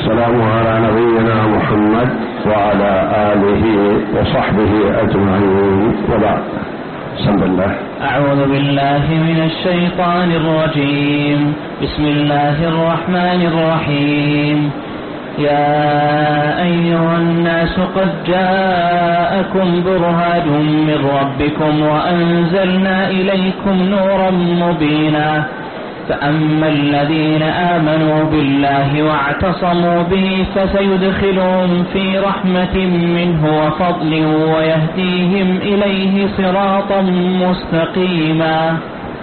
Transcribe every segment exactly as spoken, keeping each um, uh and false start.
والسلام على نبينا محمد وعلى آله وصحبه أجمعين، وبعد. بسم الله. أعوذ بالله من الشيطان الرجيم. بسم الله الرحمن الرحيم. يا أيها الناس قد جاءكم برهان من ربكم وأنزلنا إليكم نورا مبينا فأما الذين آمنوا بالله واعتصموا به فسيدخلهم في رحمة منه وفضل ويهديهم إليه صراطا مستقيما.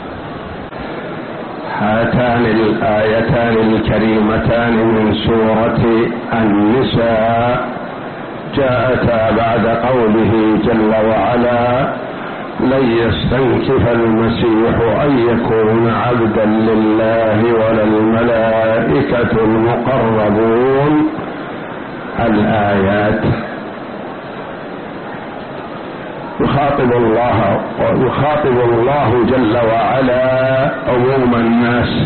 هاتان الآيتان الكريمتان من سورة النساء جاءتا بعد قوله جل وعلا: لن يستنكف المسيح أن يكون عبدا لله ولا الملائكة المقربون. الآيات يخاطب الله ويخاطب الله جل وعلا عموم الناس،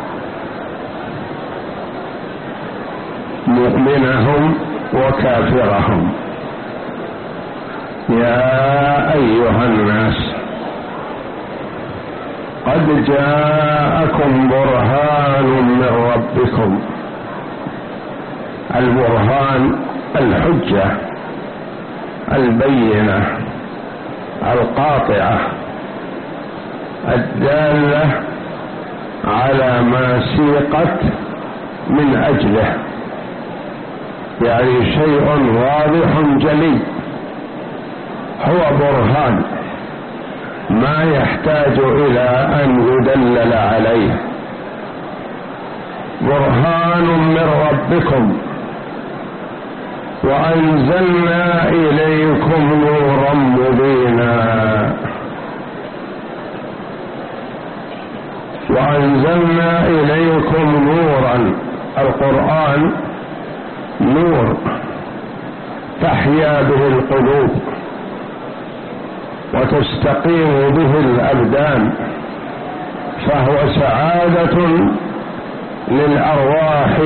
مؤمنهم وكافرهم. يا أيها الناس قد جاءكم برهان من ربكم. البرهان الحجة البينة القاطعة الدالة على ما سيقت من أجله، يعني شيء واضح جلي، هو برهان ما يحتاج إلى أن يدلل عليه. برهان من ربكم وأنزلنا إليكم نورا مبينا. وأنزلنا إليكم نورا، القرآن نور تحيا به القلوب وتستقيم به الأبدان، فهو سعادة للأرواح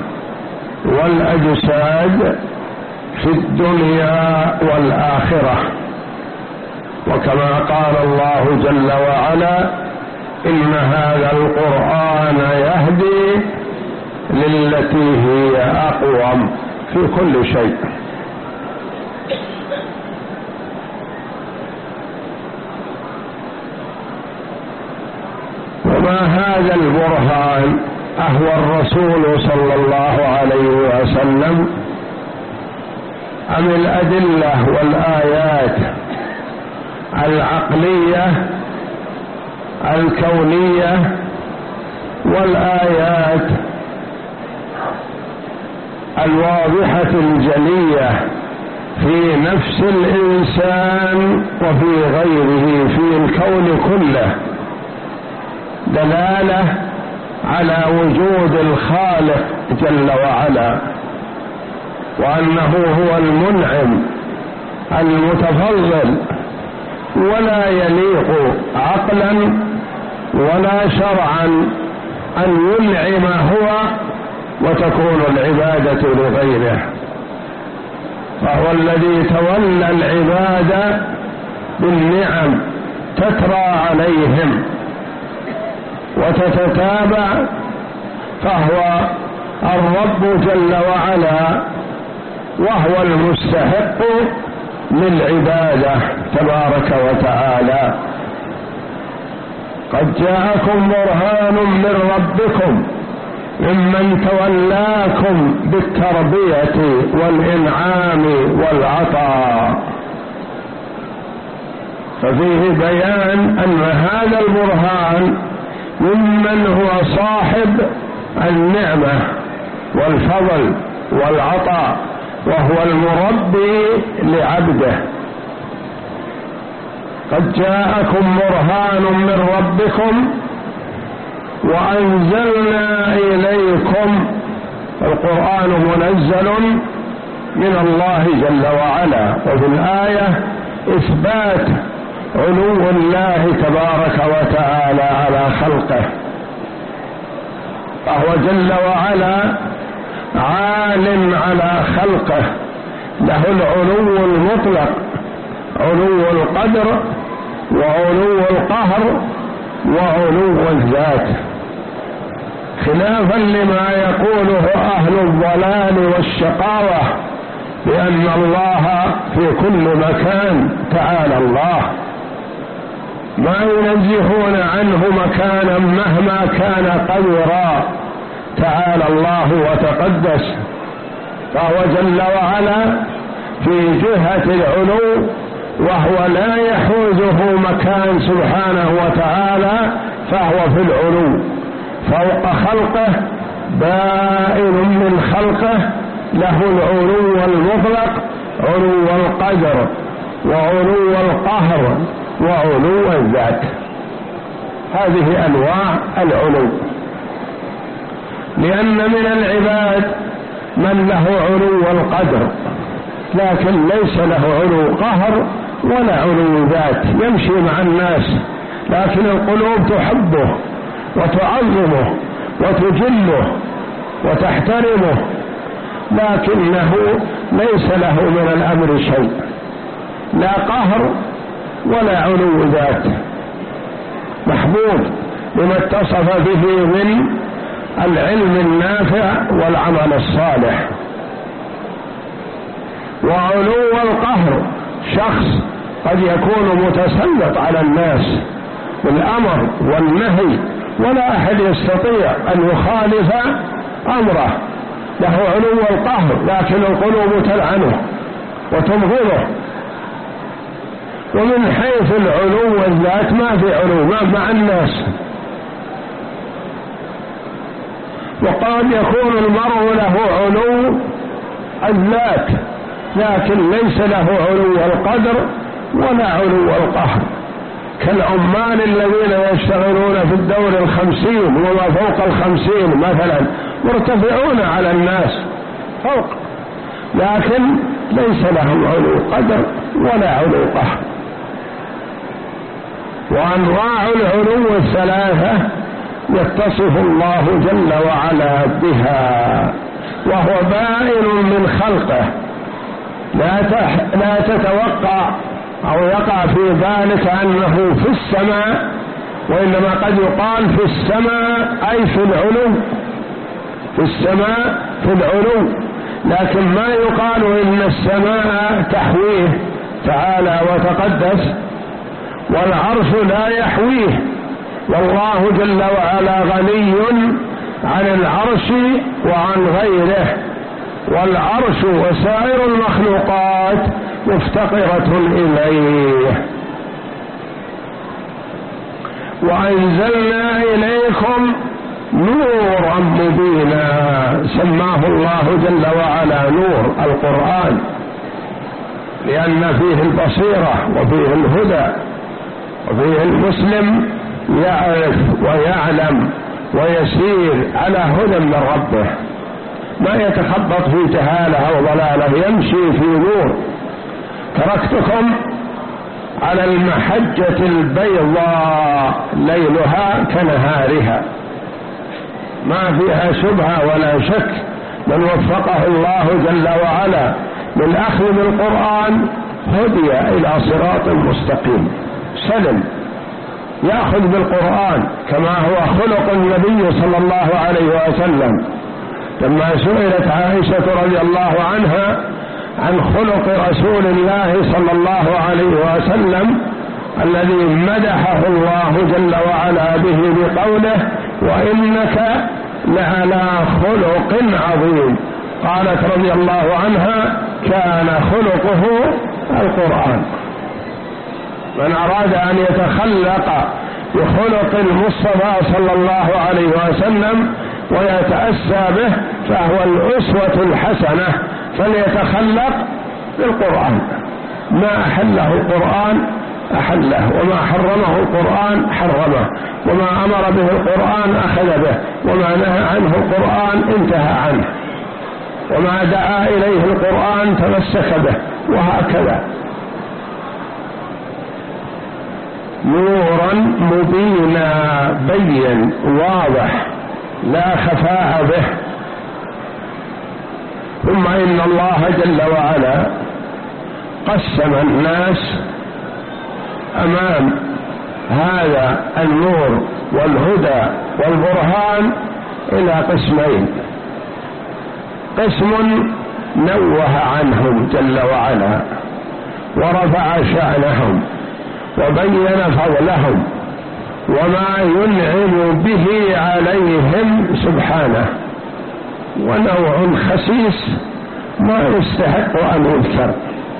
والأجساد في الدنيا والآخرة. وكما قال الله جل وعلا: إن هذا القرآن يهدي للتي هي أقوم في كل شيء. وما هذا البرهان؟ أهو الرسول صلى الله عليه وسلم أم الأدلة والآيات العقلية الكونية والآيات الواضحة الجلية في نفس الإنسان وفي غيره في الكون كله، دلالة على وجود الخالق جل وعلا، وأنه هو المنعم المتفضل، ولا يليق عقلا ولا شرعا أن ينعم هو وتكون العبادة لغيره. فهو الذي تولى العبادة بالنعم تترى عليهم وتتتابع، فهو الرب جل وعلا وهو المستحق للعبادة تبارك وتعالى. قد جاءكم برهان من ربكم ممن تولاكم بالتربية والإنعام والعطاء. ففيه بيان أن هذا البرهان ممن هو صاحب النعمة والفضل والعطاء، وهو المربي لعبده. قد جاءكم برهان من ربكم وأنزلنا إليكم. القرآن منزل من الله جل وعلا، وفي الآية إثبات علو الله تبارك وتعالى على خلقه، فهو جل وعلا عال على خلقه، له العلو المطلق، علو القدر وعلو القهر وعلو الذات، خلافا لما يقوله أهل الضلال والشقاوة بأن الله في كل مكان. تعالى الله، ما ينزهون عنه مكانا مهما كان قدرا. تعالى الله وتقدس، فهو جل وعلا في جهة العلو، وهو لا يحوزه مكان سبحانه وتعالى، فهو في العلو فوق خلقه، بائن من خلقه، له العلو المطلق، علو القدر وعلو القهر وعلو الذات. هذه أنواع العلو، لأن من العباد من له علو القدر لكن ليس له علو قهر ولا علو ذات، يمشي مع الناس لكن القلوب تحبه وتعظمه وتجله وتحترمه، لكنه ليس له من الأمر شيء، لا قهر ولا علو ذات، محبوب لما اتصف به من العلم النافع والعمل الصالح. وعلو القهر شخص قد يكون متسلط على الناس بالأمر والنهي، ولا أحد يستطيع أن يخالف أمره، له علو القهر لكن القلوب تلعنه وتبغضه. ومن حيث العلو والذات ما في علو مع الناس، وقد يكون المرء له علو الذات لكن ليس له علو القدر ولا علو القهر، كالعمال الذين يشتغلون في الدور الخمسين وما فوق الخمسين مثلا، مرتفعون على الناس فوق، لكن ليس لهم علو قدر ولا علو قهر. وأنواع العلو الثلاثة يتصف الله جل وعلا بها، وهو بائن من خلقه، لا لا تتوقع أو يقع في ذلك أنه في السماء، وإنما قد يقال في السماء أي في العلو، في السماء في العلو، لكن ما يقال إن السماء تحويه تعالى وتقدس، والعرش لا يحويه، والله جل وعلا غني عن العرش وعن غيره، والعرش وسائر المخلوقات مفتقرة إليه. وأنزلنا إليكم نورا مبينا، سماه الله جل وعلا نور القرآن، لأن فيه البصيرة وفيه الهدى، وفيه المسلم يعرف ويعلم ويسير على هدى من ربه، ما يتخبط في جهالة أو ضلالة، يمشي في نور. تركتكم على المحجة البيضاء ليلها كنهارها، ما فيها شبهة ولا شك. من وفقه الله جل وعلا للأخذ بالقرآن هدي إلى صراط مستقيم، سلم، يأخذ بالقرآن كما هو خلق النبي صلى الله عليه وسلم. لما سئلت عائشة رضي الله عنها عن خلق رسول الله صلى الله عليه وسلم الذي مدحه الله جل وعلا به بقوله وإنك لعلى خلق عظيم، قالت رضي الله عنها كان خلقه القرآن. من أراد أن يتخلق بخلق المصطفى صلى الله عليه وسلم ويتأسى به فهو الأسوة الحسنة، فليتخلق بالقرآن، ما أحله القرآن أحله، وما حرمه القرآن حرمه، وما أمر به القرآن أخذ به، وما نهى عنه القرآن انتهى عنه، وما دعا إليه القرآن تمسك به، وهكذا. نورا مبينا، بين واضح لا خفاء به، ثم إن الله جل وعلا قسم الناس أمام هذا النور والهدى والبرهان إلى قسمين: قسم نوه عنهم جل وعلا ورفع شأنهم وبين فضلهم وما ينعم به عليهم سبحانه، ونوع خسيس ما يستحق أن يذكر.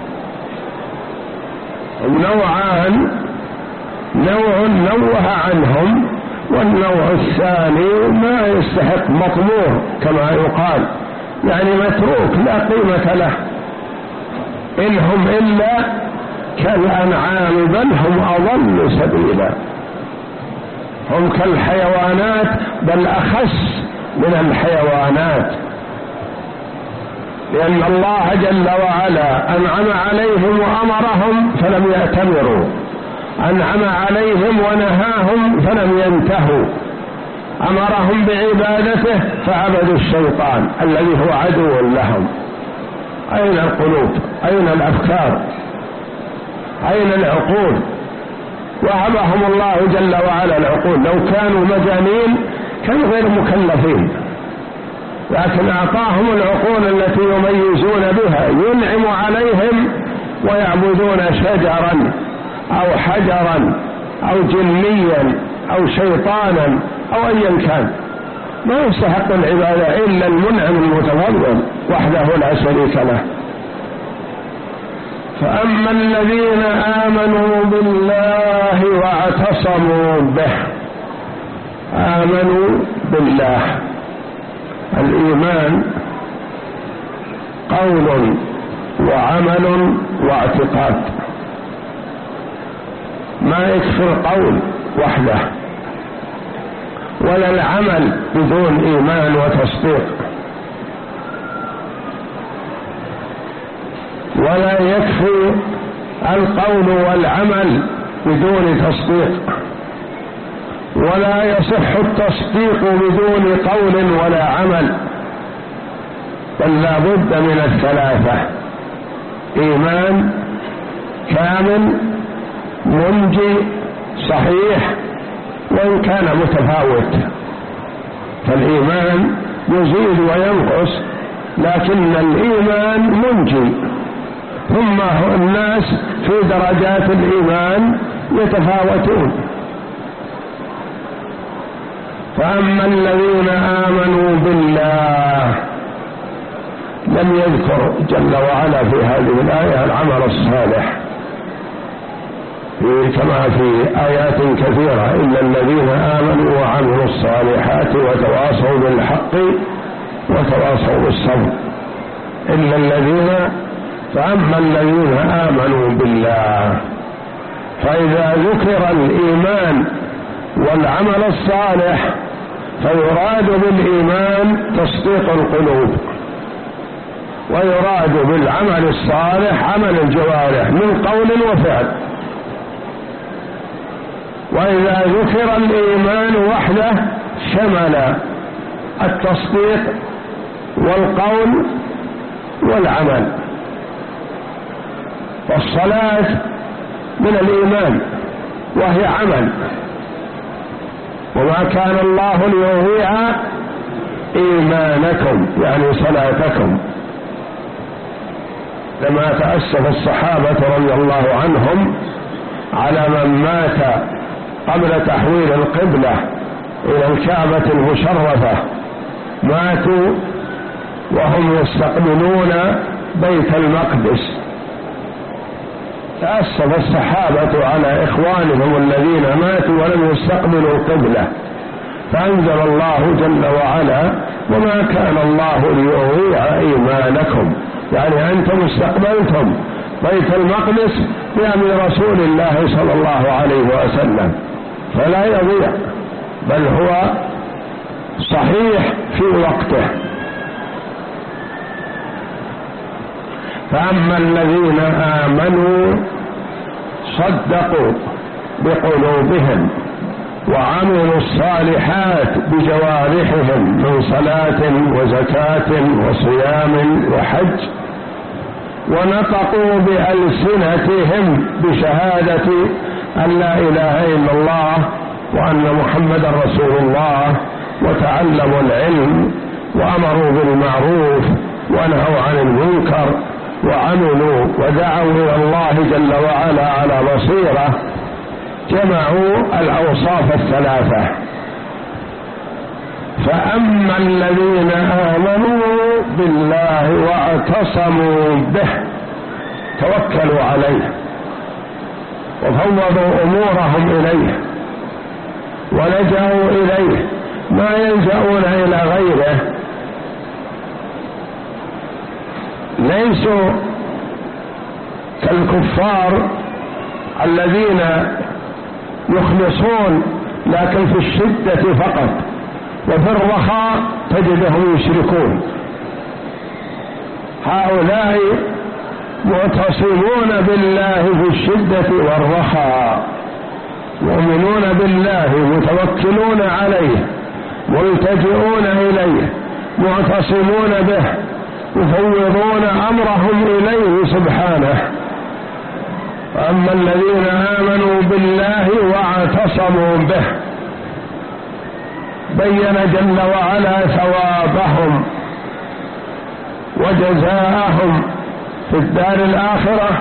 نوعان: نوع نوه عنهم، والنوع الثاني ما يستحق، مطموع كما يقال، يعني متروك لا قيمة له، إن هم إلا كالأنعام بل هم أضل سبيلا، هم كالحيوانات بل أخس من الحيوانات، لأن الله جل وعلا أنعم عليهم وأمرهم فلم يأتمروا، أنعم عليهم ونهاهم فلم ينتهوا، أمرهم بعبادته فعبدوا الشيطان الذي هو عدو لهم. أين القلوب؟ أين الأفكار؟ أين العقول؟ وهبهم الله جل وعلا العقول، لو كانوا مجانين كانوا غير مكلفين، لكن أعطاهم العقول التي يميزون بها، ينعم عليهم ويعبدون شجرا أو حجرا أو جنيا أو شيطانا أو أيا كان، ما يستحق العبادة إلا المنعم المتفضل وحده لا شريك له. فأما الذين آمنوا بالله واعتصموا به، آمنوا بالله، الإيمان قول وعمل واعتقاد، ما يكفي القول وحده ولا العمل بدون إيمان وتصديق، ولا يكفي القول والعمل بدون تصديق، ولا يصح التصديق بدون قول ولا عمل، بل لا بد من الثلاثة: إيمان كامل منجي صحيح وإن كان متفاوت، فالإيمان يزيد وينقص، لكن الإيمان منجي، ثم الناس في درجات الإيمان يتفاوتون. فأما الذين آمنوا بالله، لم يذكر جل وعلا في هذه الآية العمل الصالح كما في آيات كثيرة: إلا الذين آمنوا وعملوا الصالحات وتواصوا بالحق وتواصوا بالصبر، إلا الذين. فأما الذين آمنوا بالله، فإذا ذكر الإيمان والعمل الصالح فيراد بالإيمان تصديق القلوب، ويراد بالعمل الصالح عمل الجوارح من قول وفعل. وإذا ذكر الإيمان وحده شمل التصديق والقول والعمل. والصلاة من الإيمان وهي عمل، وما كان الله ليضيع إيمانكم يعني صلاتكم. لما تأسف الصحابة رضي الله عنهم على من مات قبل تحويل القبلة إلى الكعبة المشرفة، ماتوا وهم يستقبلون بيت المقدس، تأسف الصحابة على إخوانهم الذين ماتوا ولم يستقبلوا القبلة، فأنزل الله جل وعلا: وما كان الله ليضيع إيمانكم، يعني أنتم استقبلتم بيت المقدس بأمر رسول الله صلى الله عليه وسلم، فلا يضيع، بل هو صحيح في وقته. فأما الذين آمنوا صدقوا بقلوبهم وعملوا الصالحات بجوارحهم من صلاة وزكاة وصيام وحج، ونطقوا بألسنتهم بشهادة أن لا إله إلا الله وأن محمدا رسول الله، وتعلموا العلم وأمروا بالمعروف ونهوا عن المنكر، وعملوا ودعوا إلى الله جل وعلا على بصيرة، جمعوا الأوصاف الثلاثة. فأما الذين آمنوا بالله واعتصموا به، توكلوا عليه وفوضوا أمورهم إليه ولجأوا إليه، ما يلجأون إلى غيره، ليسوا كالكفار الذين يخلصون لكن في الشدة فقط، وفي الرخاء تجدهم يشركون. هؤلاء معتصمون بالله في الشدة والرخاء، مؤمنون بالله، متوكلون عليه، ملتجئون إليه، معتصمون به، يفوضون أمرهم إليه سبحانه. أما الذين آمنوا بالله واعتصموا به، بين جل وعلا ثوابهم وجزاءهم في الدار الآخرة،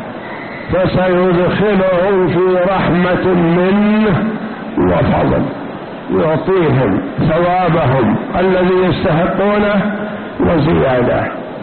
فسيدخلهم في رحمة منه وفضل، يعطيهم ثوابهم الذي يستحقونه وزيادة.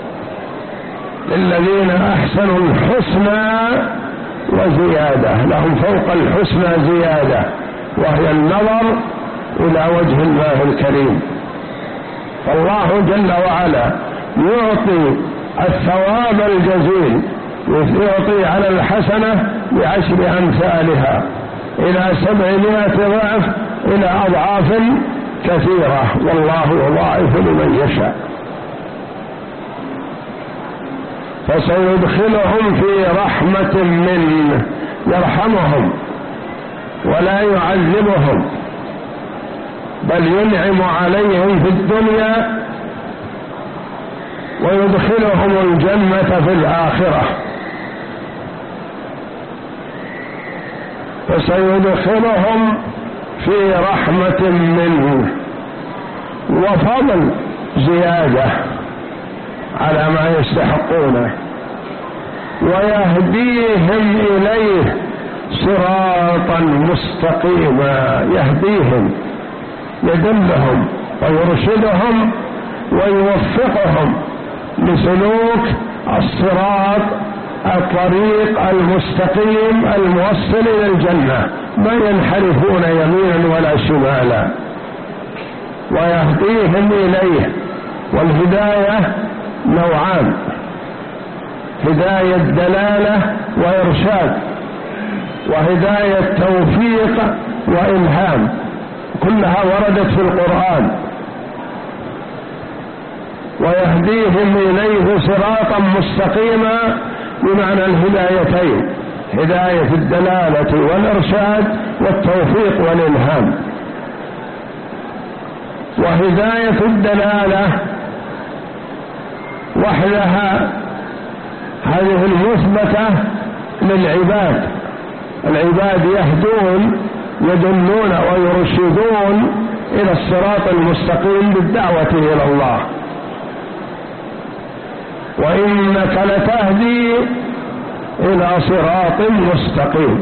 للذين أحسنوا الحسنى وزيادة، لهم فوق الحسنى زيادة، وهي النظر إلى وجه الله الكريم. فالله جل وعلا يعطي الثواب الجزيل، يعطي على الحسنة بعشر أمثالها إلى سبعمائة ضعف، إلى أضعاف كثيرة، والله يضاعف لمن يشاء. فسيدخلهم في رحمة منه، يرحمهم ولا يعذبهم، بل ينعم عليهم في الدنيا ويدخلهم الجنة في الآخرة. فسيدخلهم في رحمة منه وفضل زيادة على ما يستحقونه، ويهديهم إليه صراطا مستقيما، يهديهم، يدلهم ويرشدهم ويوفقهم لسلوك الصراط، الطريق المستقيم الموصل إلى الجنة، ما ينحرفون يمينا ولا شمالا، ويهديهم إليه. والهداية نوعان: هداية دلالة وإرشاد، وهداية توفيق وإلهام، كلها وردت في القرآن. ويهديهم إليه صراطا مستقيما بمعنى الهدايتين، هداية الدلالة والإرشاد، والتوفيق والإلهام. وهداية الدلالة وحدها هذه المثبتة للعباد، العباد يهدون، يدلون ويرشدون إلى الصراط المستقيم بالدعوة إلى الله. وإنك لتهدي إلى صراط مستقيم.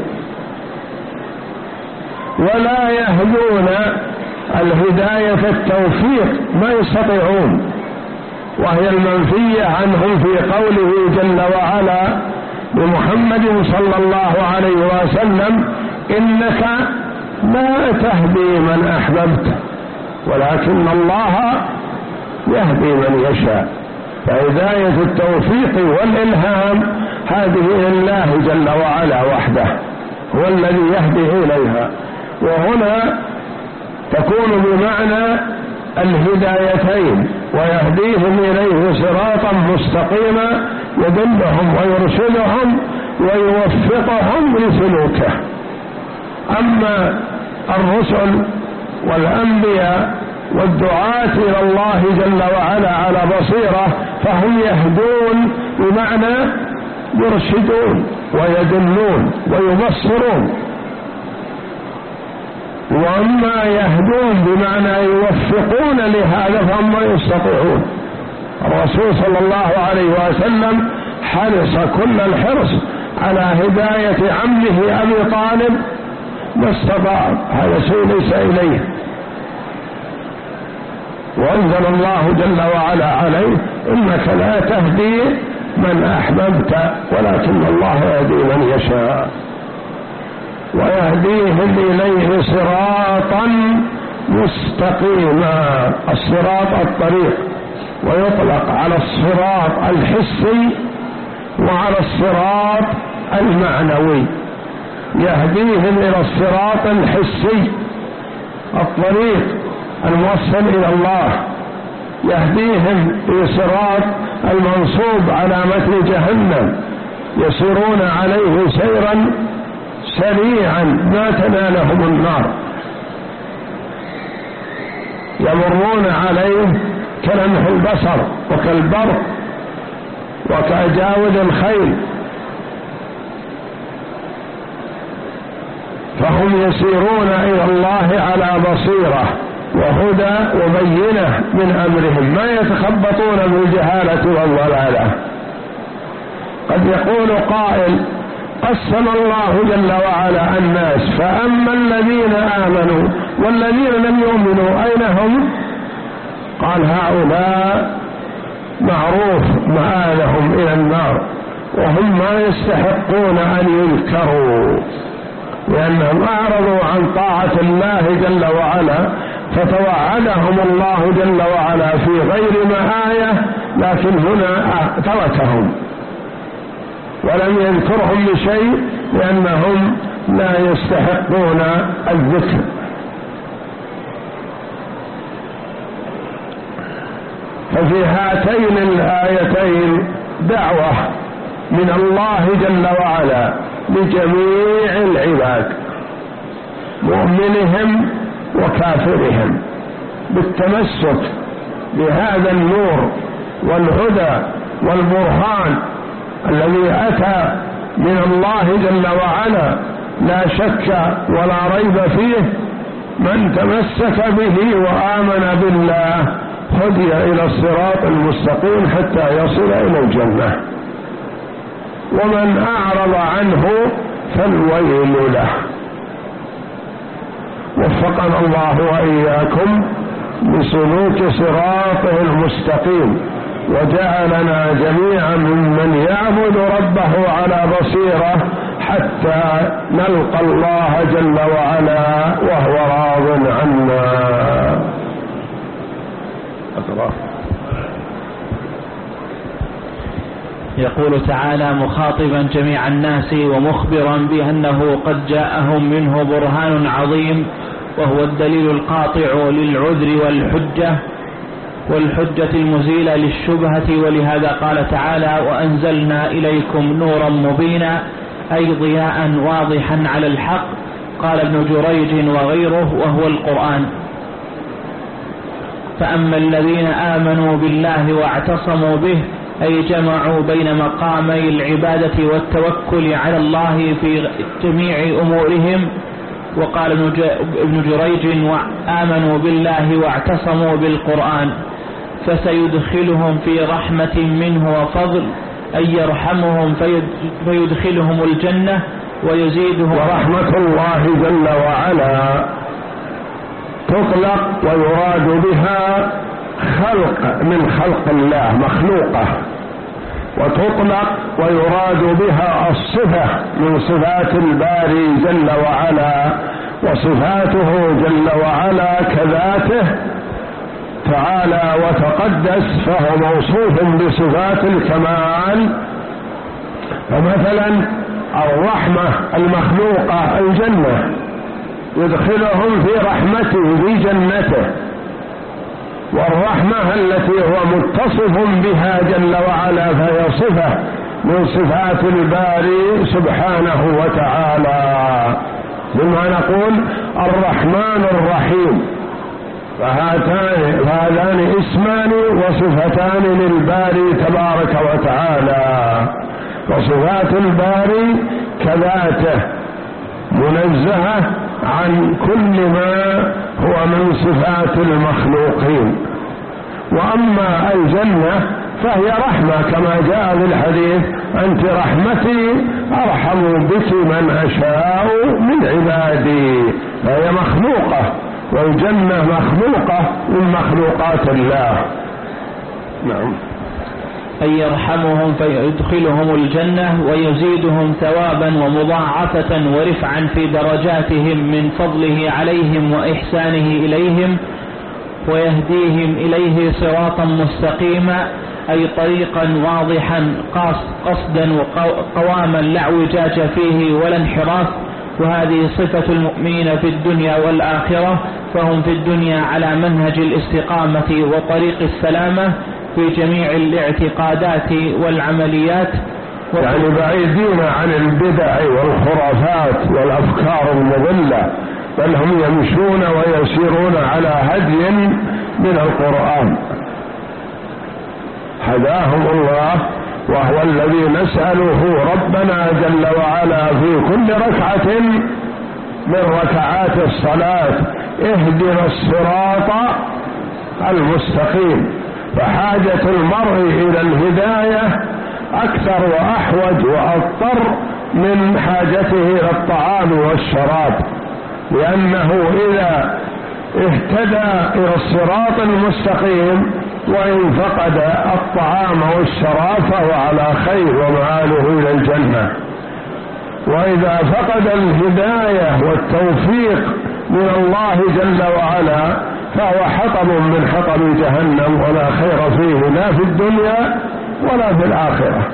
ولا يهدون الهداية التوفيق، ما يستطيعون، وهي المنفية عنهم في قوله جل وعلا لمحمد صلى الله عليه وسلم: إنك لا تهدي من أحببت ولكن الله يهدي من يشاء. فهداية التوفيق والإلهام هذه لله جل وعلا وحده، هو الذي يهدي إليها. وهنا تكون بمعنى الهدايتين: ويهديهم إليه صراطا مستقيما، يدلهم ويرشدهم ويوفقهم لسلوكه. أما الرسل والأنبياء والدعاة إلى الله جل وعلا على بصيرة، فهم يهدون بمعنى يرشدون ويدلون ويبصرون، وأما يهدون بمعنى يوفقون لهذا فهم ما يستطيعون. الرسول صلى الله عليه وسلم حرص كل الحرص على هداية عمه أبي طالب ما استطاع، هذا شيء ليس إليه، وأنزل الله جل وعلا عليه إنك لا تهدي من أحببت ولكن الله يهدي من يشاء، ويهديهم إليه صراطا مستقيما. الصراط الطريق، ويطلق على الصراط الحسي وعلى الصراط المعنوي. يهديهم إلى الصراط الحسي الطريق الموصل إلى الله، يهديهم في صراط المنصوب على متن جهنم يسيرون عليه سيرا سريعا ما تنالهم النار، يمرون عليه كلمح البصر وكالبرق وكأجاود الخيل، فهم يسيرون إلى الله على بصيرة وهدى وبينة من أمرهم، ما يتخبطون بالجهالة والضلالة. قد يقول قائل قسم الله جل وعلا الناس، فأما الذين آمنوا والذين لم يؤمنوا أين هم؟ قال هؤلاء معروف مآلهم إلى النار، وهم ما يستحقون أن يذكروا لأنهم أعرضوا عن طاعة الله جل وعلا، فتوعدهم الله جل وعلا في غير مآية، لكن هنا تركهم ولم يذكرهم بشيء لأنهم لا يستحقون الذكر. ففي هاتين الآيتين دعوة من الله جل وعلا لجميع العباد مؤمنهم وكافرهم بالتمسك بهذا النور والهدى والبرهان الذي أتى من الله جل وعلا لا شك ولا ريب فيه. من تمسك به وآمن بالله هدي إلى الصراط المستقيم حتى يصل إلى الجنة، ومن أعرض عنه فالويل له. وفقنا الله وإياكم بسلوك صراطه المستقيم، وجعلنا جميعا ممن يعبد ربه على بصيرة حتى نلقى الله جل وعلا وهو راض عنا. أقرأ. يقول تعالى مخاطبا جميع الناس ومخبرا بأنه قد جاءهم منه برهان عظيم، وهو الدليل القاطع للعذر والحجة والحجة المزيلة للشبهة. ولهذا قال تعالى وأنزلنا إليكم نورا مبينا، أي ضياء واضحا على الحق. قال ابن جريج وغيره وهو القرآن. فأما الذين آمنوا بالله واعتصموا به، أي جمعوا بين مقامي العبادة والتوكل على الله في جميع أمورهم. وقال ابن جريج وآمنوا بالله واعتصموا بالقرآن، فسيدخلهم في رحمة منه وفضل، أي يرحمهم فيدخلهم الجنة ويزيدهم. ورحمة الله جل وعلا تطلق ويراد بها خلق من خلق الله مخلوقة، وتطلق ويراد بها الصفة من صفات الباري جل وعلا، وصفاته جل وعلا كذاته تعالى وتقدس، فهو موصوف بصفات الكمال. فمثلا الرحمة المخلوقة الجنة، يدخلهم في رحمته في جنته. والرحمة التي هو متصف بها جل وعلا فهي صفة من صفات الباري سبحانه وتعالى. ثم نقول الرحمن الرحيم، فهاتان فهذان اسمان وصفتان للباري تبارك وتعالى، وصفات الباري كذاته منزهة عن كل ما هو من صفات المخلوقين. وأما الجنة فهي رحمة كما جاء في الحديث: أنت رحمتي أرحم بك من أشاء من عبادي، فهي مخلوقة، والجنة مخلوقة من مخلوقات الله. نعم. أن يرحمهم فيدخلهم الجنة ويزيدهم ثوابا ومضاعفة ورفعا في درجاتهم من فضله عليهم وإحسانه إليهم، ويهديهم إليه صراطا مستقيما، أي طريقا واضحا قصدا وقواما لا اعوجاج فيه ولا انحراف. وهذه صفة المؤمنين في الدنيا والآخرة، فهم في الدنيا على منهج الاستقامة وطريق السلامة في جميع الاعتقادات والعمليات، يعني بعيدين عن البدع والخرافات والأفكار المضلة، بل هم يمشون ويسيرون على هدي من القرآن هداهم الله، وهو الذي نسأله ربنا جل وعلا في كل ركعة من ركعات الصلاة: اهدنا الصراط المستقيم. فحاجة المرء إلى الهداية أكثر وأحوج وأضطر من حاجته إلى الطعام والشراب، لأنه إذا اهتدى إلى الصراط المستقيم وإن فقد الطعام والشراب فهو على خير ومآله إلى الجنة، وإذا فقد الهداية والتوفيق من الله جل وعلا فهو حطب من حطب جهنم، ولا خير فيه لا في الدنيا ولا في الآخرة.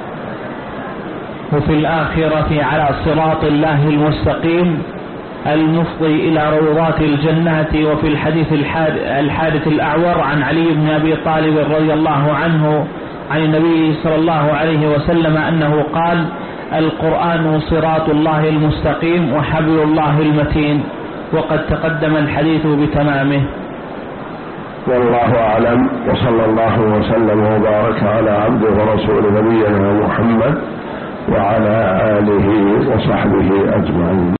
وفي الآخرة على صراط الله المستقيم المفضي إلى روضات الجنات. وفي الحديث الحادث الأعور عن علي بن أبي طالب رضي الله عنه عن النبي صلى الله عليه وسلم أنه قال: القرآن صراط الله المستقيم وحبل الله المتين. وقد تقدم الحديث بتمامه. والله أعلم، وصلى الله وسلم وبارك على عبده ورسوله نبينا محمد وعلى آله وصحبه أجمعين.